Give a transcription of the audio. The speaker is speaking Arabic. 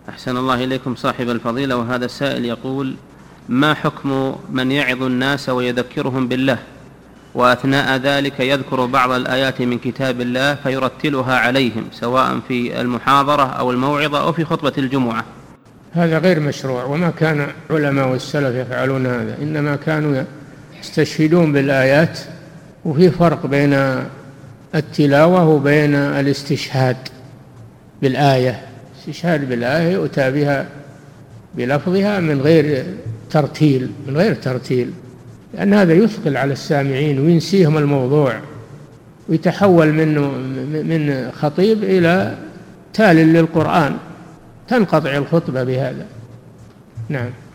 أحسن الله إليكم صاحب الفضيلة. وهذا السائل يقول: ما حكم من يعظ الناس ويذكرهم بالله وأثناء ذلك يذكر بعض الآيات من كتاب الله فيرتلها عليهم سواء في المحاضرة أو الموعظة أو في خطبة الجمعة؟ هذا غير مشروع، وما كان علماء السلف يفعلون هذا، إنما كانوا يستشهدون بالآيات. وفي فرق بين التلاوة وبين الاستشهاد بالآية. الاستشهاد بالآية يؤتى بها بلفظها من غير ترتيل، لأن هذا يثقل على السامعين وينسيهم الموضوع، ويتحول من خطيب إلى تال للقرآن، تنقطع الخطبة بهذا. نعم.